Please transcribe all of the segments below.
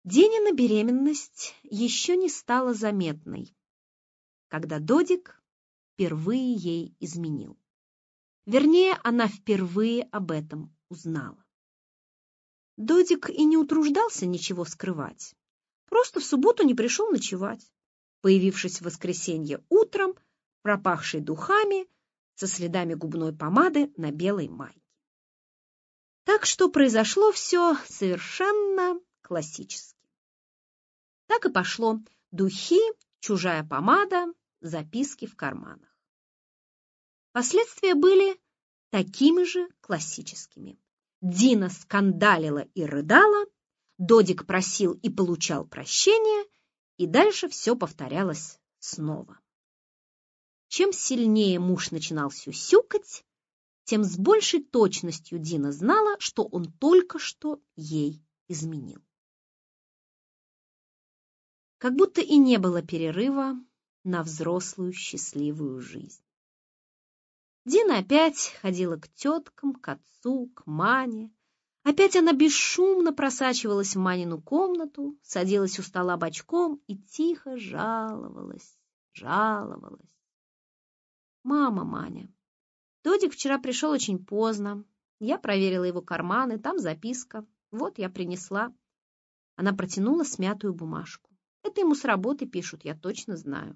Динина беременность еще не стала заметной, когда Додик впервые ей изменил. Вернее, она впервые об этом узнала. Додик и не утруждался ничего скрывать. Просто в субботу не пришел ночевать, появившись в воскресенье утром, пропахший духами, со следами губной помады на белой майке. Так что произошло все совершенно классически. Так и пошло: духи, чужая помада, записки в карманах. Последствия были такими же классическими. Дина скандалила и рыдала, Додик просил и получал прощения, и дальше все повторялось снова. Чем сильнее муж начинал сюсюкать, тем с большей точностью Дина знала, что он только что ей изменил. Как будто и не было перерыва на взрослую счастливую жизнь. Дина опять ходила к теткам, к отцу, к Мане. Опять она бесшумно просачивалась в Манину комнату, садилась у стола бочком и тихо жаловалась. «Мама, Маня, Додик вчера пришел очень поздно. Я проверила его карманы, там записка. Вот я принесла». Она протянула смятую бумажку. «Это ему с работы пишут, я точно знаю».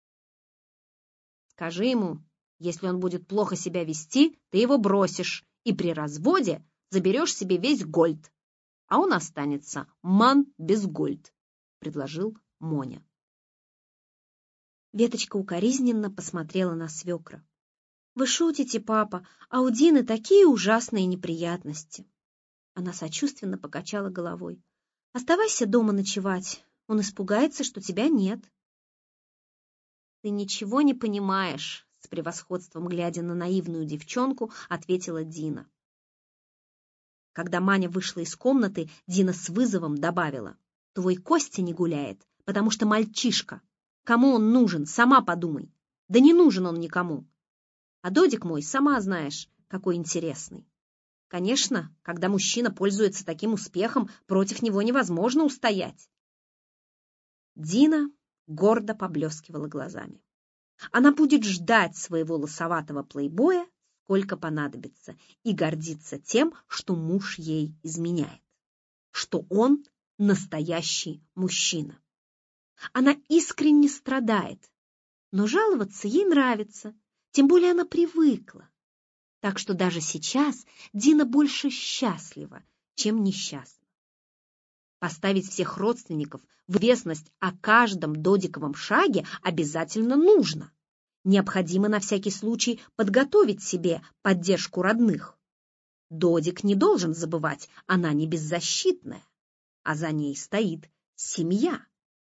«Скажи ему, если он будет плохо себя вести, ты его бросишь, и при разводе заберешь себе весь гольд, а он останется ман без гольд», — предложил Моня. Веточка укоризненно посмотрела на свекра. «Вы шутите, папа, а у Дины такие ужасные неприятности». Она сочувственно покачала головой. «Оставайся дома ночевать, он испугается, что тебя нет». «Ты ничего не понимаешь», — с превосходством глядя на наивную девчонку, ответила Дина. Когда Маня вышла из комнаты, Дина с вызовом добавила: «Твой Костя не гуляет, потому что мальчишка. Кому он нужен, сама подумай. Да не нужен он никому. А Додик мой, сама знаешь, какой интересный. Конечно, когда мужчина пользуется таким успехом, против него невозможно устоять». Дина гордо поблескивала глазами. Она будет ждать своего лосоватого плейбоя, сколько понадобится, и гордиться тем, что муж ей изменяет, что он настоящий мужчина. Она искренне страдает, но жаловаться ей нравится, тем более она привыкла. Так что даже сейчас Дина больше счастлива, чем несчастна. Поставить всех родственников в известность о каждом додиковом шаге обязательно нужно. Необходимо на всякий случай подготовить себе поддержку родных. Додик не должен забывать, она не беззащитная, а за ней стоит семья.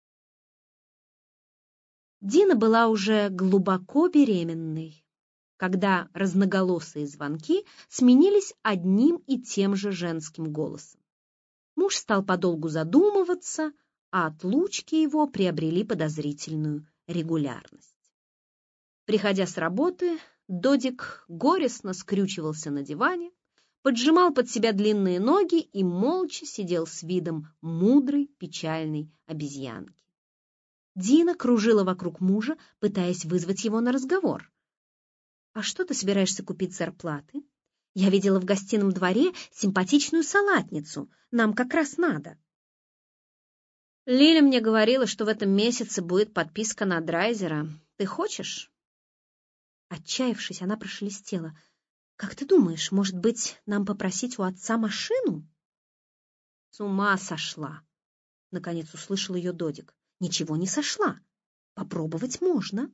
Дина была уже глубоко беременной, когда разноголосые звонки сменились одним и тем же женским голосом. Муж стал подолгу задумываться, а отлучки его приобрели подозрительную регулярность. Приходя с работы, Додик горестно скрючивался на диване, поджимал под себя длинные ноги и молча сидел с видом мудрой, печальной обезьянки. Дина кружила вокруг мужа, пытаясь вызвать его на разговор. «А что ты собираешься купить с зарплаты? Я видела в гостином дворе симпатичную салатницу. Нам как раз надо». «Лиля мне говорила, что в этом месяце будет подписка на Драйзера. Ты хочешь?» Отчаявшись, она прошелестела: «Как ты думаешь, может быть, нам попросить у отца машину?» «С ума сошла!» — наконец услышал ее Додик. «Ничего не сошла. Попробовать можно».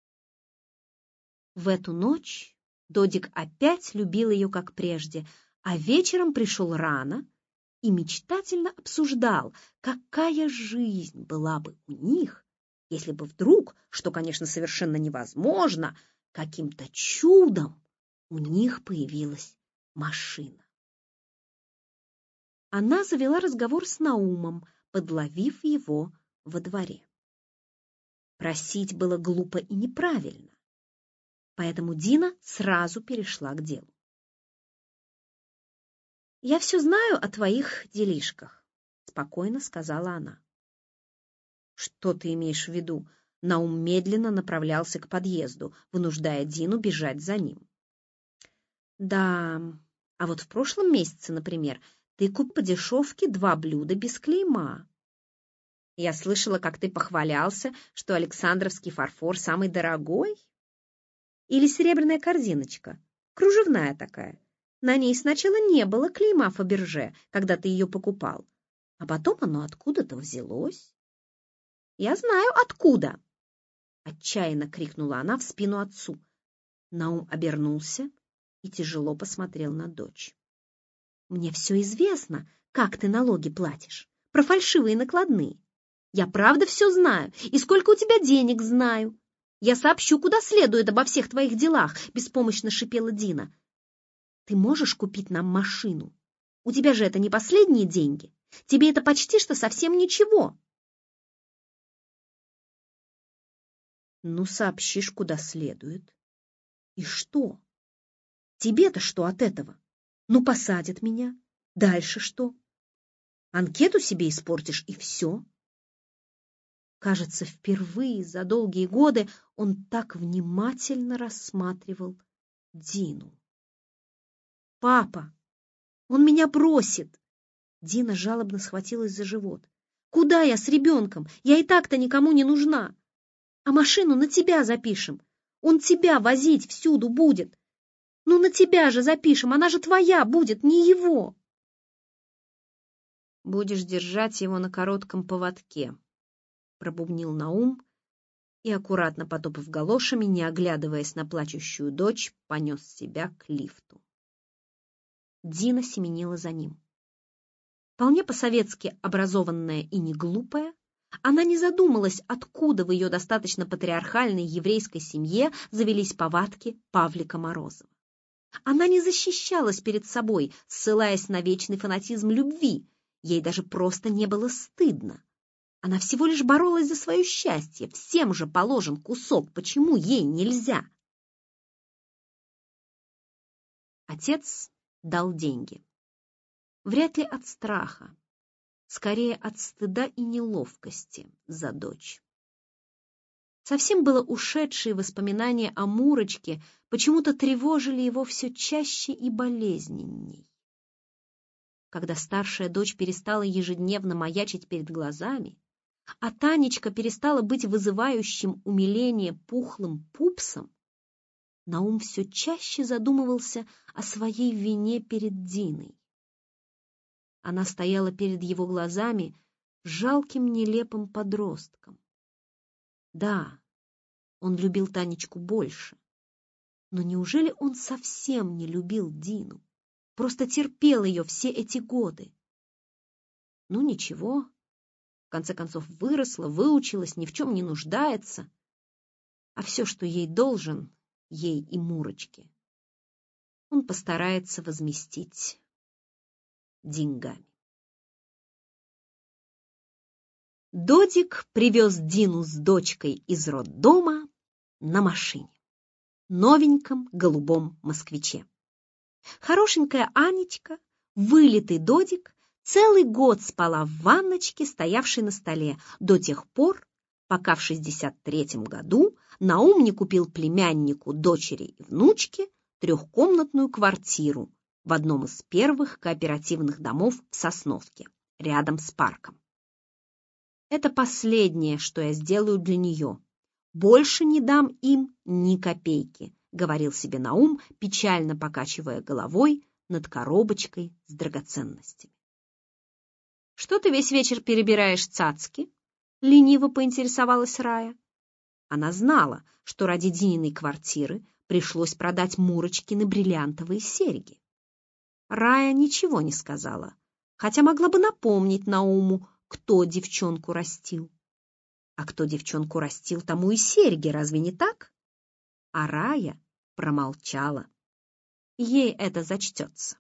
В эту ночь Додик опять любил ее, как прежде, а вечером пришел рано и мечтательно обсуждал, какая жизнь была бы у них, если бы вдруг, что, конечно, совершенно невозможно, каким-то чудом у них появилась машина. Она завела разговор с Наумом, подловив его во дворе. Просить было глупо и неправильно, поэтому Дина сразу перешла к делу. «Я все знаю о твоих делишках. спокойно сказала она. Что ты имеешь в виду? Наум медленно направлялся к подъезду, вынуждая Дину бежать за ним. Да, а вот в прошлом месяце, например, ты купил по дешевке 2 блюда без клейма. Я слышала, как ты похвалялся, что Александровский фарфор самый дорогой. Или серебряная корзиночка, кружевная такая. На ней сначала не было клейма Фаберже, когда ты ее покупал, а потом оно откуда-то взялось. Я знаю, откуда! Отчаянно крикнула она в спину отцу. Наум обернулся и тяжело посмотрел на дочь. Мне все известно, как ты налоги платишь, про фальшивые накладные. Я правда все знаю, и сколько у тебя денег знаю. Я сообщу, куда следует обо всех твоих делах, беспомощно шипела Дина. Ты можешь купить нам машину? У тебя же это не последние деньги. Тебе это почти что совсем ничего. Ну, сообщишь, куда следует. И что? Тебе-то что от этого? Ну, посадят меня. Дальше что? Анкету себе испортишь, и все. Кажется, впервые за долгие годы он так внимательно рассматривал Дину. «Папа, он меня бросит!» Дина жалобно схватилась за живот. «Куда я с ребенком? Я и так-то никому не нужна. А машину на тебя запишем. Он тебя возить всюду будет. Ну, на тебя же запишем, она же твоя будет, не его!» «Будешь держать его на коротком поводке», — пробубнил Наум и, аккуратно потопав галошами, не оглядываясь на плачущую дочь, понес себя к лифту. Дина семенила за ним. Вполне по-советски образованная и не глупая, она не задумалась, откуда в ее достаточно патриархальной еврейской семье завелись повадки Павлика Морозова. Она не защищалась перед собой, ссылаясь на вечный фанатизм любви, ей даже просто не было стыдно. Она всего лишь боролась за свое счастье, всем же положен кусок, почему ей нельзя? Отец дал деньги. Вряд ли от страха, скорее от стыда и неловкости за дочь. Совсем было ушедшие воспоминания о Мурочке почему-то тревожили его все чаще и болезненней. Когда старшая дочь перестала ежедневно маячить перед глазами, а Танечка перестала быть вызывающим умиление пухлым пупсом, Наум все чаще задумывался о своей вине перед Диной. Она стояла перед его глазами жалким нелепым подростком. Да, он любил Танечку больше, но неужели он совсем не любил Дину, просто терпел ее все эти годы? Ну ничего, в конце концов выросла, выучилась, ни в чем не нуждается, а все, что ей должен, ей и Мурочке, он постарается возместить деньгами. Додик привез Дину с дочкой из роддома на машине, новеньком голубом москвиче. Хорошенькая Анечка, вылитый Додик, целый год спала в ванночке, стоявшей на столе, до тех пор, пока в 63-м году Наум не купил племяннику, дочери и внучке 3-комнатную квартиру в одном из первых кооперативных домов в Сосновке, рядом с парком. Это последнее, что я сделаю для нее. Больше не дам им ни копейки, говорил себе Наум, печально покачивая головой над коробочкой с драгоценностями. Что ты весь вечер перебираешь цацки? Лениво поинтересовалась Рая. Она знала, что ради Дининой квартиры пришлось продать Мурочкины бриллиантовые серьги. Рая ничего не сказала, хотя могла бы напомнить Науму, кто девчонку растил. А кто девчонку растил, тому и серьги, разве не так? А Рая промолчала. Ей это зачтется.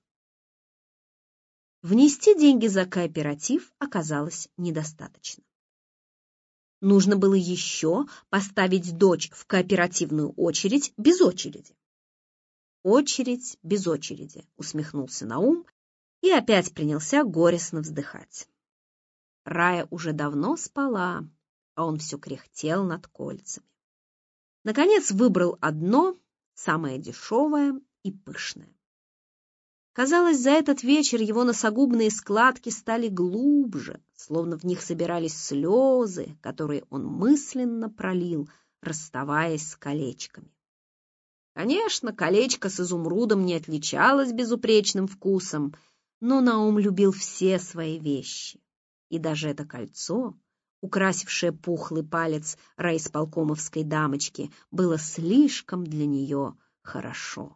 Внести деньги за кооператив оказалось недостаточно. Нужно было еще поставить дочь в кооперативную очередь без очереди. «Очередь без очереди», — усмехнулся Наум и опять принялся горестно вздыхать. Рая уже давно спала, а он все кряхтел над кольцами. Наконец выбрал одно, самое дешевое и пышное. Казалось, за этот вечер его носогубные складки стали глубже, словно в них собирались слезы, которые он мысленно пролил, расставаясь с колечками. Конечно, колечко с изумрудом не отличалось безупречным вкусом, но Наум любил все свои вещи. И даже это кольцо, украсившее пухлый палец райисполкомовской дамочки, было слишком для нее хорошо.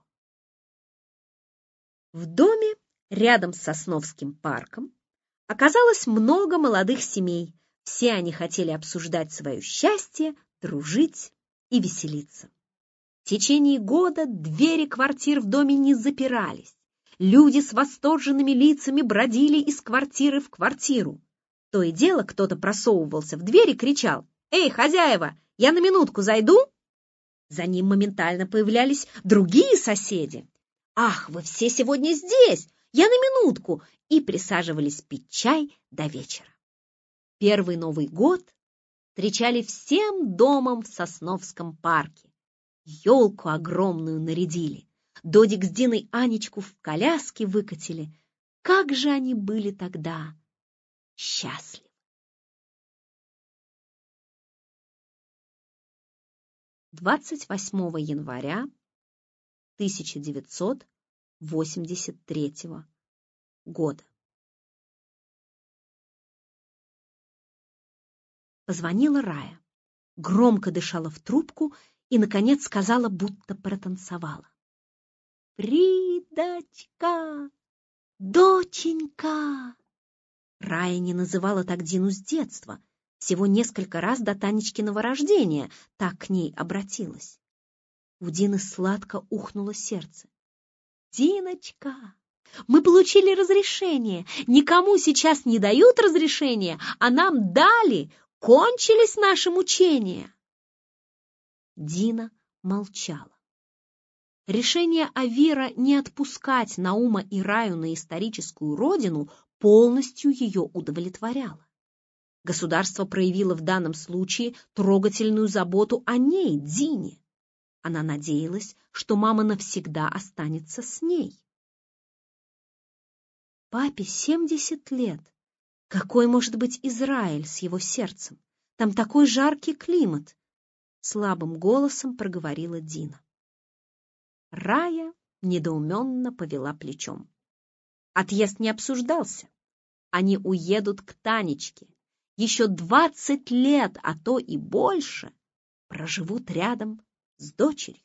В доме рядом с Сосновским парком оказалось много молодых семей. Все они хотели обсуждать свое счастье, дружить и веселиться. В течение года двери квартир в доме не запирались. Люди с восторженными лицами бродили из квартиры в квартиру. То и дело кто-то просовывался в дверь и кричал: «Эй, хозяева, я на минутку зайду?» За ним моментально появлялись другие соседи. «Ах, вы все сегодня здесь! Я на минутку!» и присаживались пить чай до вечера. Первый Новый год встречали всем домом в Сосновском парке. Елку огромную нарядили. Додик с Диной Анечку в коляске выкатили. Как же они были тогда счастливы! 28 января 1983 года. Позвонила Рая, громко дышала в трубку и, наконец, сказала, будто протанцевала: «Фридочка! Доченька!» Рая не называла так Дину с детства, всего несколько раз до Танечкиного рождения так к ней обратилась. У Дины сладко ухнуло сердце. «Диночка, мы получили разрешение. Никому сейчас не дают разрешения, а нам дали. Кончились наши мучения». Дина молчала. Решение Авира не отпускать Наума и Раю на историческую родину полностью ее удовлетворяло. Государство проявило в данном случае трогательную заботу о ней, Дине. Она надеялась, что мама навсегда останется с ней. Папе 70 лет. Какой может быть Израиль с его сердцем? Там такой жаркий климат, слабым голосом проговорила Дина. Рая недоуменно повела плечом. Отъезд не обсуждался. Они уедут к Танечке. Еще 20 лет, а то и больше, проживут рядом с дочерью.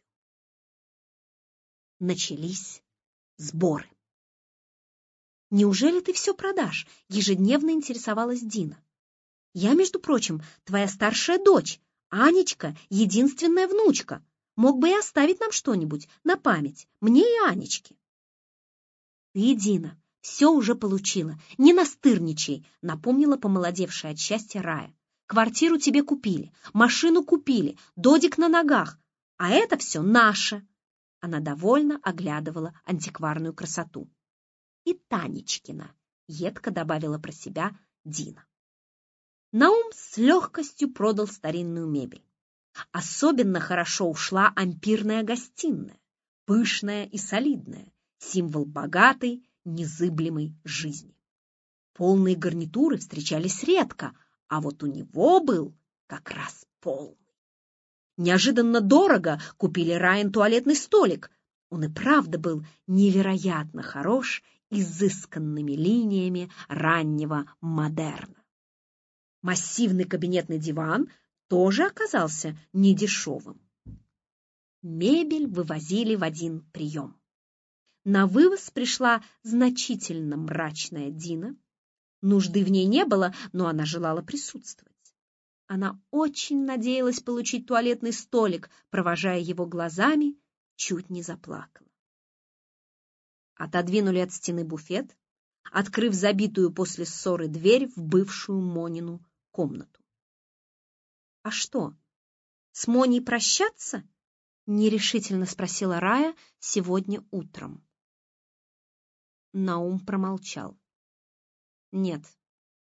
Начались сборы. «Неужели ты все продашь?» — ежедневно интересовалась Дина. «Я, между прочим, твоя старшая дочь, Анечка — единственная внучка. Мог бы и оставить нам что-нибудь на память, мне и Анечке». «Ты, Дина, все уже получила, не настырничай», — напомнила помолодевшая от счастья Рая. «Квартиру тебе купили, машину купили, Додик на ногах, а это все наше». Она довольно оглядывала антикварную красоту. «И Танечкина», — едко добавила про себя Дина. Наум с легкостью продал старинную мебель. Особенно хорошо ушла ампирная гостиная, пышная и солидная, символ богатой, незыблемой жизни. Полные гарнитуры встречались редко, а вот у него был как раз полный. Неожиданно дорого купили Раин туалетный столик. Он и правда был невероятно хорош, изысканными линиями раннего модерна. Массивный кабинетный диван тоже оказался недешевым. Мебель вывозили в один прием. На вывоз пришла значительно мрачная Дина. Нужды в ней не было, но она желала присутствовать. Она очень надеялась получить туалетный столик, провожая его глазами, чуть не заплакала. Отодвинули от стены буфет, открыв забитую после ссоры дверь в бывшую Монину комнату. «А что, с Моней прощаться?» — нерешительно спросила Рая сегодня утром. Наум промолчал. «Нет,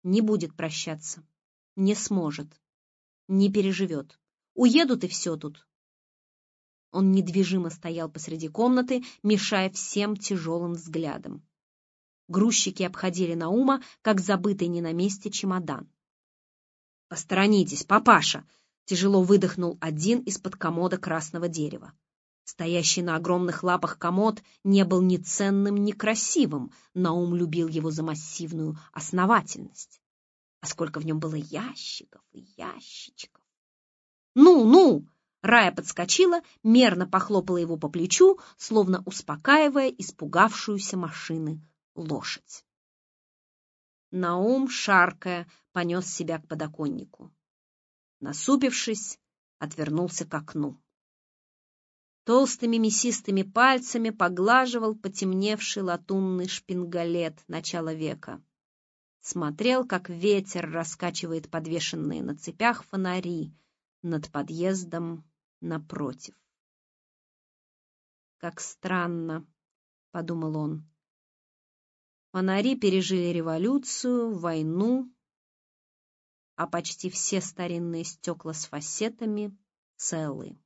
Не будет прощаться. Не сможет. Не переживет. Уедут, и все тут. Он недвижимо стоял посреди комнаты, мешая всем тяжелым взглядом. Грузчики обходили Наума, как забытый не на месте чемодан. «Посторонитесь, папаша!» — тяжело выдохнул один из-под комода красного дерева. Стоящий на огромных лапах комод не был ни ценным, ни красивым. Наум любил его за массивную основательность. А сколько в нем было ящиков и ящичков! «Ну, ну!» — Рая подскочила, мерно похлопала его по плечу, словно успокаивая испугавшуюся машины лошадь. Наум, шаркая, понес себя к подоконнику. Насупившись, отвернулся к окну. Толстыми мясистыми пальцами поглаживал потемневший латунный шпингалет начала века. Смотрел, как ветер раскачивает подвешенные на цепях фонари над подъездом напротив. «Как странно», — подумал он. Фонари пережили революцию, войну, а почти все старинные стекла с фасетами целы.